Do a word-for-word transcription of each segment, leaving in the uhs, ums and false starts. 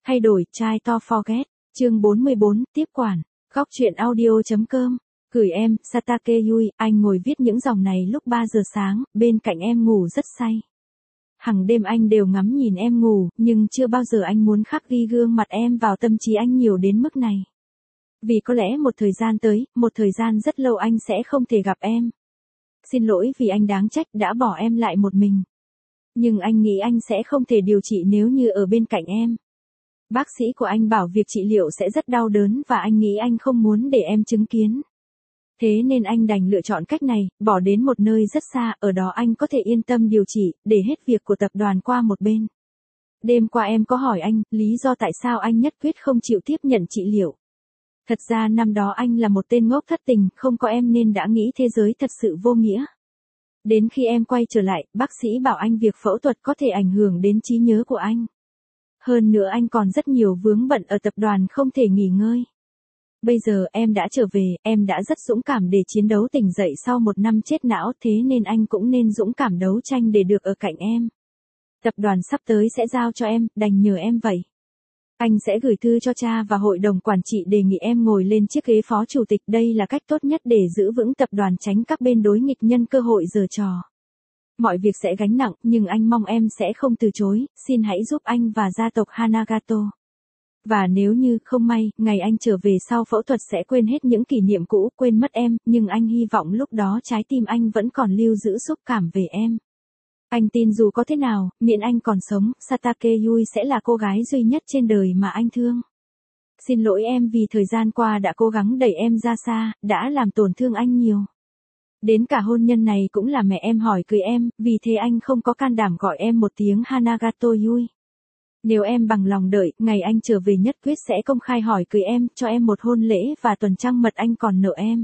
Thay đổi, try to forget. Chương bốn mươi bốn, tiếp quản. Góc truyện audio.com. Gửi em, Satake Yui, anh ngồi viết những dòng này lúc ba giờ sáng, bên cạnh em ngủ rất say. Hằng đêm anh đều ngắm nhìn em ngủ, nhưng chưa bao giờ anh muốn khắc ghi gương mặt em vào tâm trí anh nhiều đến mức này. Vì có lẽ một thời gian tới, một thời gian rất lâu anh sẽ không thể gặp em. Xin lỗi vì anh đáng trách đã bỏ em lại một mình. Nhưng anh nghĩ anh sẽ không thể điều trị nếu như ở bên cạnh em. Bác sĩ của anh bảo việc trị liệu sẽ rất đau đớn và anh nghĩ anh không muốn để em chứng kiến. Thế nên anh đành lựa chọn cách này, bỏ đến một nơi rất xa, ở đó anh có thể yên tâm điều trị, để hết việc của tập đoàn qua một bên. Đêm qua em có hỏi anh, lý do tại sao anh nhất quyết không chịu tiếp nhận trị liệu. Thật ra năm đó anh là một tên ngốc thất tình, không có em nên đã nghĩ thế giới thật sự vô nghĩa. Đến khi em quay trở lại, bác sĩ bảo anh việc phẫu thuật có thể ảnh hưởng đến trí nhớ của anh. Hơn nữa anh còn rất nhiều vướng bận ở tập đoàn không thể nghỉ ngơi. Bây giờ em đã trở về, em đã rất dũng cảm để chiến đấu tỉnh dậy sau một năm chết não, thế nên anh cũng nên dũng cảm đấu tranh để được ở cạnh em. Tập đoàn sắp tới sẽ giao cho em, đành nhờ em vậy. Anh sẽ gửi thư cho cha và hội đồng quản trị đề nghị em ngồi lên chiếc ghế phó chủ tịch, đây là cách tốt nhất để giữ vững tập đoàn, tránh các bên đối nghịch nhân cơ hội giở trò. Mọi việc sẽ gánh nặng, nhưng anh mong em sẽ không từ chối, xin hãy giúp anh và gia tộc Hanagato. Và nếu như, không may, ngày anh trở về sau phẫu thuật sẽ quên hết những kỷ niệm cũ, quên mất em, nhưng anh hy vọng lúc đó trái tim anh vẫn còn lưu giữ xúc cảm về em. Anh tin dù có thế nào, miễn anh còn sống, Satake Yui sẽ là cô gái duy nhất trên đời mà anh thương. Xin lỗi em vì thời gian qua đã cố gắng đẩy em ra xa, đã làm tổn thương anh nhiều. Đến cả hôn nhân này cũng là mẹ em hỏi cưới em, vì thế anh không có can đảm gọi em một tiếng Hanagato Yui. Nếu em bằng lòng đợi, ngày anh trở về nhất quyết sẽ công khai hỏi cưới em, cho em một hôn lễ và tuần trăng mật anh còn nợ em.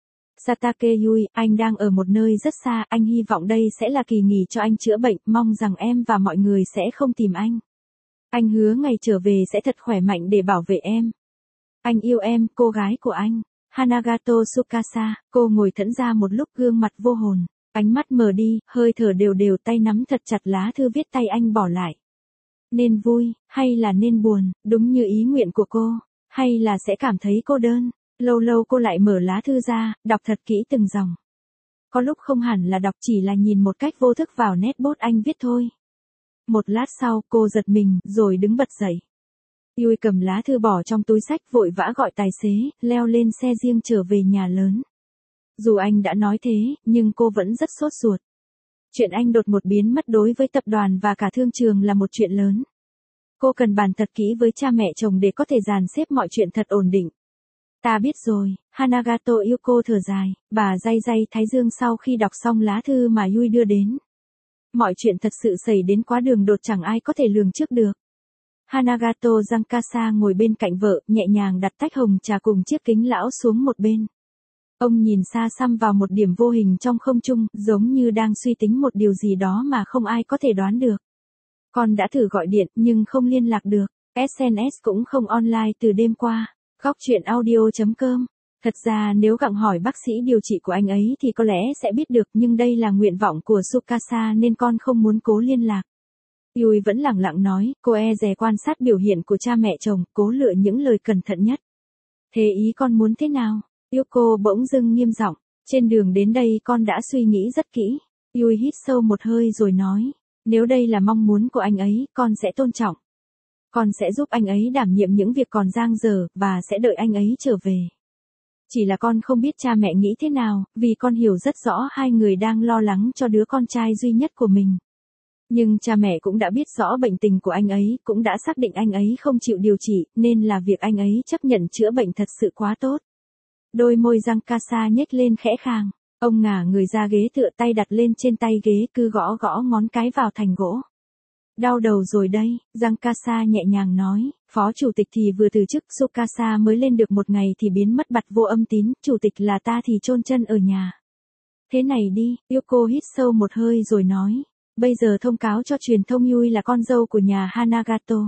Satake Yui, anh đang ở một nơi rất xa, anh hy vọng đây sẽ là kỳ nghỉ cho anh chữa bệnh, mong rằng em và mọi người sẽ không tìm anh. Anh hứa ngày trở về sẽ thật khỏe mạnh để bảo vệ em. Anh yêu em, cô gái của anh. Hanagato Tsukasa, cô ngồi thẫn ra một lúc, gương mặt vô hồn, ánh mắt mờ đi, hơi thở đều đều, tay nắm thật chặt lá thư viết tay anh bỏ lại. Nên vui, hay là nên buồn, đúng như ý nguyện của cô, hay là sẽ cảm thấy cô đơn. Lâu lâu cô lại mở lá thư ra, đọc thật kỹ từng dòng. Có lúc không hẳn là đọc, chỉ là nhìn một cách vô thức vào nét bút anh viết thôi. Một lát sau, cô giật mình, rồi đứng bật dậy. Yui cầm lá thư bỏ trong túi xách, vội vã gọi tài xế, leo lên xe riêng trở về nhà lớn. Dù anh đã nói thế, nhưng cô vẫn rất sốt ruột. Chuyện anh đột ngột biến mất đối với tập đoàn và cả thương trường là một chuyện lớn. Cô cần bàn thật kỹ với cha mẹ chồng để có thể dàn xếp mọi chuyện thật ổn định. Ta biết rồi, Hanagato yêu cô thở dài, bà day day thái dương sau khi đọc xong lá thư mà Yui đưa đến. Mọi chuyện thật sự xảy đến quá đường đột, chẳng ai có thể lường trước được. Hanagato Giankasa ngồi bên cạnh vợ, nhẹ nhàng đặt tách hồng trà cùng chiếc kính lão xuống một bên. Ông nhìn xa xăm vào một điểm vô hình trong không trung, giống như đang suy tính một điều gì đó mà không ai có thể đoán được. Con đã thử gọi điện, nhưng không liên lạc được. ét en ét cũng không online từ đêm qua. Góc truyện audio.com. Thật ra nếu gặng hỏi bác sĩ điều trị của anh ấy thì có lẽ sẽ biết được, nhưng đây là nguyện vọng của Tsukasa nên con không muốn cố liên lạc. Yui vẫn lẳng lặng nói, cô e dè quan sát biểu hiện của cha mẹ chồng, cố lựa những lời cẩn thận nhất. Thế ý con muốn thế nào? Yuko bỗng dưng nghiêm giọng. Trên đường đến đây con đã suy nghĩ rất kỹ. Yui hít sâu một hơi rồi nói, nếu đây là mong muốn của anh ấy, con sẽ tôn trọng. Con sẽ giúp anh ấy đảm nhiệm những việc còn dang dở, và sẽ đợi anh ấy trở về. Chỉ là con không biết cha mẹ nghĩ thế nào, vì con hiểu rất rõ hai người đang lo lắng cho đứa con trai duy nhất của mình. Nhưng cha mẹ cũng đã biết rõ bệnh tình của anh ấy, cũng đã xác định anh ấy không chịu điều trị, nên là việc anh ấy chấp nhận chữa bệnh thật sự quá tốt. Đôi môi Giankasa nhếch lên khẽ khàng. Ông ngả người ra ghế, tựa tay đặt lên trên tay ghế, cứ gõ gõ ngón cái vào thành gỗ. Đau đầu rồi đây, Giankasa nhẹ nhàng nói, phó chủ tịch thì vừa từ chức, Tsukasa mới lên được một ngày thì biến mất bặt vô âm tín, chủ tịch là ta thì chôn chân ở nhà. Thế này đi, Yuko hít sâu một hơi rồi nói, bây giờ thông cáo cho truyền thông Yui là con dâu của nhà Hanagato.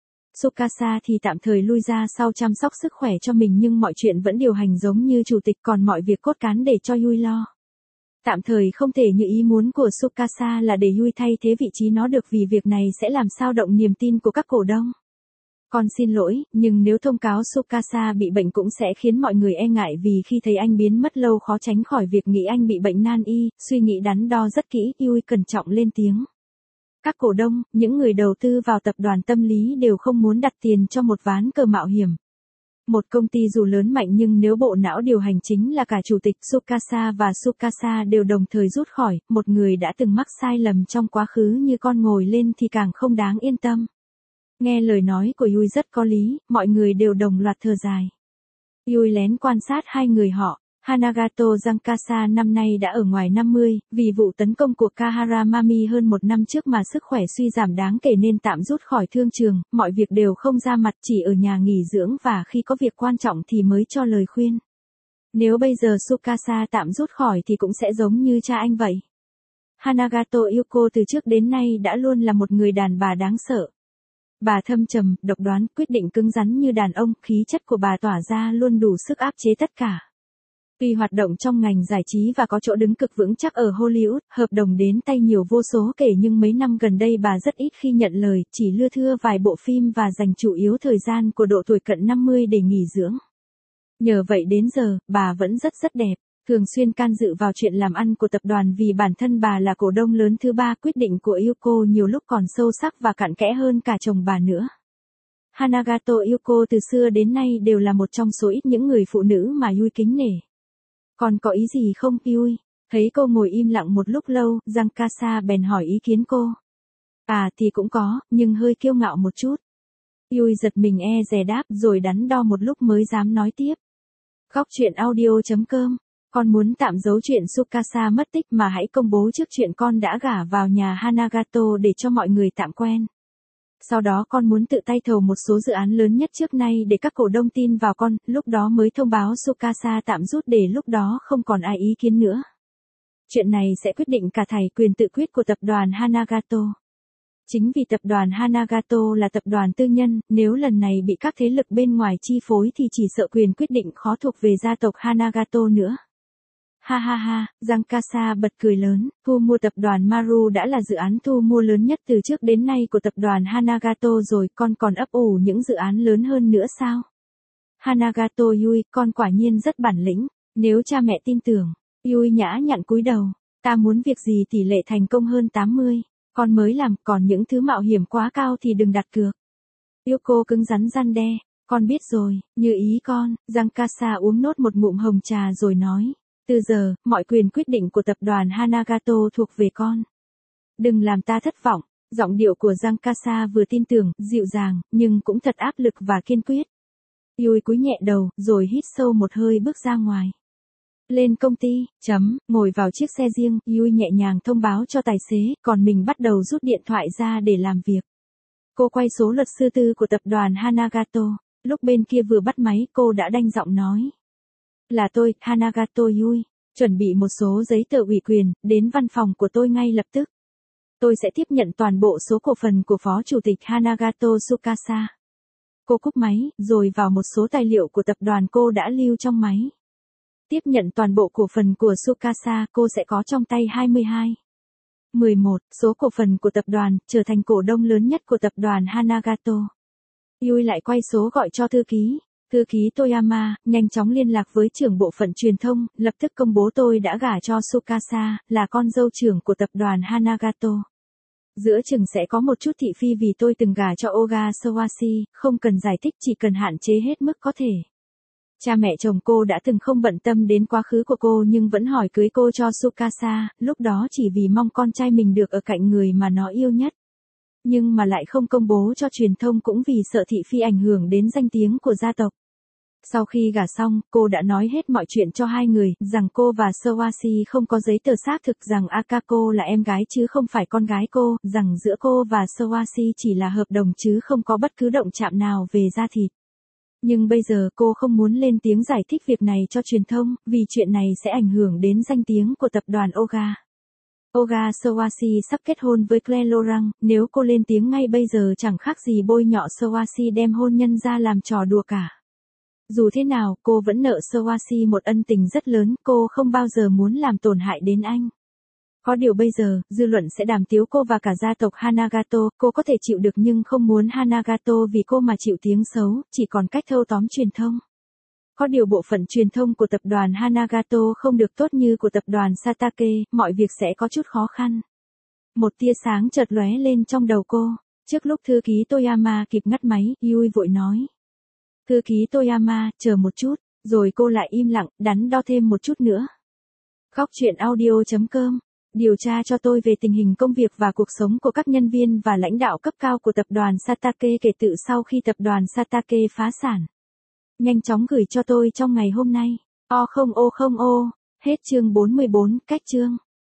Tsukasa thì tạm thời lui ra sau chăm sóc sức khỏe cho mình, nhưng mọi chuyện vẫn điều hành giống như chủ tịch, còn mọi việc cốt cán để cho Yui lo. Tạm thời không thể như ý muốn của Tsukasa là để Yui thay thế vị trí nó được, vì việc này sẽ làm xao động niềm tin của các cổ đông. Con xin lỗi, nhưng nếu thông cáo Tsukasa bị bệnh cũng sẽ khiến mọi người e ngại vì khi thấy anh biến mất lâu khó tránh khỏi việc nghĩ anh bị bệnh nan y, suy nghĩ đắn đo rất kỹ, Yui cẩn trọng lên tiếng. Các cổ đông, những người đầu tư vào tập đoàn tâm lý đều không muốn đặt tiền cho một ván cờ mạo hiểm. Một công ty dù lớn mạnh nhưng nếu bộ não điều hành chính là cả chủ tịch Tsukasa và Tsukasa đều đồng thời rút khỏi, một người đã từng mắc sai lầm trong quá khứ như con ngồi lên thì càng không đáng yên tâm. Nghe lời nói của Yui rất có lý, mọi người đều đồng loạt thở dài. Yui lén quan sát hai người họ. Hanagato Giankasa năm nay đã ở ngoài năm mươi, vì vụ tấn công của Kaharamami hơn một năm trước mà sức khỏe suy giảm đáng kể nên tạm rút khỏi thương trường, mọi việc đều không ra mặt, chỉ ở nhà nghỉ dưỡng và khi có việc quan trọng thì mới cho lời khuyên. Nếu bây giờ Tsukasa tạm rút khỏi thì cũng sẽ giống như cha anh vậy. Hanagato Yuko từ trước đến nay đã luôn là một người đàn bà đáng sợ. Bà thâm trầm, độc đoán, quyết định cứng rắn như đàn ông, khí chất của bà tỏa ra luôn đủ sức áp chế tất cả. Tuy hoạt động trong ngành giải trí và có chỗ đứng cực vững chắc ở Hollywood, hợp đồng đến tay nhiều vô số kể nhưng mấy năm gần đây bà rất ít khi nhận lời, chỉ lưa thưa vài bộ phim và dành chủ yếu thời gian của độ tuổi cận năm mươi để nghỉ dưỡng. Nhờ vậy đến giờ, bà vẫn rất rất đẹp, thường xuyên can dự vào chuyện làm ăn của tập đoàn vì bản thân bà là cổ đông lớn thứ ba, quyết định của Yuko nhiều lúc còn sâu sắc và cặn kẽ hơn cả chồng bà nữa. Hanagato Yuko từ xưa đến nay đều là một trong số ít những người phụ nữ mà Yui kính nể. Còn có ý gì không, Yui? Thấy cô ngồi im lặng một lúc lâu, Giankasa bèn hỏi ý kiến cô. À thì cũng có, nhưng hơi kiêu ngạo một chút. Yui giật mình e dè đáp rồi đắn đo một lúc mới dám nói tiếp. Góc truyện audio chấm com. Con muốn tạm giấu chuyện Tsukasa mất tích mà hãy công bố trước chuyện con đã gả vào nhà Hanagato để cho mọi người tạm quen. Sau đó con muốn tự tay thầu một số dự án lớn nhất trước nay để các cổ đông tin vào con, lúc đó mới thông báo Tsukasa tạm rút để lúc đó không còn ai ý kiến nữa. Chuyện này sẽ quyết định cả thảy quyền tự quyết của tập đoàn Hanagato. Chính vì tập đoàn Hanagato là tập đoàn tư nhân, nếu lần này bị các thế lực bên ngoài chi phối thì chỉ sợ quyền quyết định khó thuộc về gia tộc Hanagato nữa. Ha ha ha, Giankasa bật cười lớn, thu mua tập đoàn Maru đã là dự án thu mua lớn nhất từ trước đến nay của tập đoàn Hanagato rồi, con còn ấp ủ những dự án lớn hơn nữa sao? Hanagato Yui, con quả nhiên rất bản lĩnh, nếu cha mẹ tin tưởng. Yui nhã nhặn cúi đầu, ta muốn việc gì tỷ lệ thành công hơn tám mươi, con mới làm, còn những thứ mạo hiểm quá cao thì đừng đặt cược. Yuko cứng rắn răn đe, con biết rồi, như ý con. Giankasa uống nốt một ngụm hồng trà rồi nói. Từ giờ, mọi quyền quyết định của tập đoàn Hanagato thuộc về con. Đừng làm ta thất vọng. Giọng điệu của Giankasa vừa tin tưởng, dịu dàng, nhưng cũng thật áp lực và kiên quyết. Yui cúi nhẹ đầu, rồi hít sâu một hơi bước ra ngoài. Lên công ty, chấm, ngồi vào chiếc xe riêng, Yui nhẹ nhàng thông báo cho tài xế, còn mình bắt đầu rút điện thoại ra để làm việc. Cô quay số luật sư tư của tập đoàn Hanagato. Lúc bên kia vừa bắt máy, cô đã đanh giọng nói. Là tôi, Hanagato Yui, chuẩn bị một số giấy tờ ủy quyền, đến văn phòng của tôi ngay lập tức. Tôi sẽ tiếp nhận toàn bộ số cổ phần của Phó Chủ tịch Hanagato Tsukasa. Cô cúp máy, rồi vào một số tài liệu của tập đoàn cô đã lưu trong máy. Tiếp nhận toàn bộ cổ phần của Tsukasa, cô sẽ có trong tay hai mươi hai. mười một, số cổ phần của tập đoàn, trở thành cổ đông lớn nhất của tập đoàn Hanagato. Yui lại quay số gọi cho thư ký. Thư ký Toyama, nhanh chóng liên lạc với trưởng bộ phận truyền thông, lập tức công bố tôi đã gả cho Tsukasa, là con dâu trưởng của tập đoàn Hanagato. Giữa chừng sẽ có một chút thị phi vì tôi từng gả cho Oga Sawasi, không cần giải thích, chỉ cần hạn chế hết mức có thể. Cha mẹ chồng cô đã từng không bận tâm đến quá khứ của cô nhưng vẫn hỏi cưới cô cho Tsukasa, lúc đó chỉ vì mong con trai mình được ở cạnh người mà nó yêu nhất. Nhưng mà lại không công bố cho truyền thông cũng vì sợ thị phi ảnh hưởng đến danh tiếng của gia tộc. Sau khi gả xong, cô đã nói hết mọi chuyện cho hai người, rằng cô và Sawasi không có giấy tờ xác thực, rằng Akako là em gái chứ không phải con gái cô, rằng giữa cô và Sawasi chỉ là hợp đồng chứ không có bất cứ động chạm nào về da thịt. Nhưng bây giờ cô không muốn lên tiếng giải thích việc này cho truyền thông, vì chuyện này sẽ ảnh hưởng đến danh tiếng của tập đoàn Oga. Oga Sawasi sắp kết hôn với Claire Laurent, nếu cô lên tiếng ngay bây giờ chẳng khác gì bôi nhọ Sawasi đem hôn nhân ra làm trò đùa cả. Dù thế nào, cô vẫn nợ Sawasi một ân tình rất lớn, cô không bao giờ muốn làm tổn hại đến anh. Có điều bây giờ, dư luận sẽ đàm tiếu cô và cả gia tộc Hanagato, cô có thể chịu được nhưng không muốn Hanagato vì cô mà chịu tiếng xấu, chỉ còn cách thâu tóm truyền thông. Có điều bộ phận truyền thông của tập đoàn Hanagato không được tốt như của tập đoàn Satake, mọi việc sẽ có chút khó khăn. Một tia sáng chợt lóe lên trong đầu cô. Trước lúc thư ký Toyama kịp ngắt máy, Yui vội nói. Thư ký Toyama, chờ một chút, rồi cô lại im lặng, đắn đo thêm một chút nữa. Góc truyện audio chấm com điều tra cho tôi về tình hình công việc và cuộc sống của các nhân viên và lãnh đạo cấp cao của tập đoàn Satake kể từ sau khi tập đoàn Satake phá sản. Nhanh chóng gửi cho tôi trong ngày hôm nay. O không ô không ô. Hết chương bốn mươi bốn, cách chương.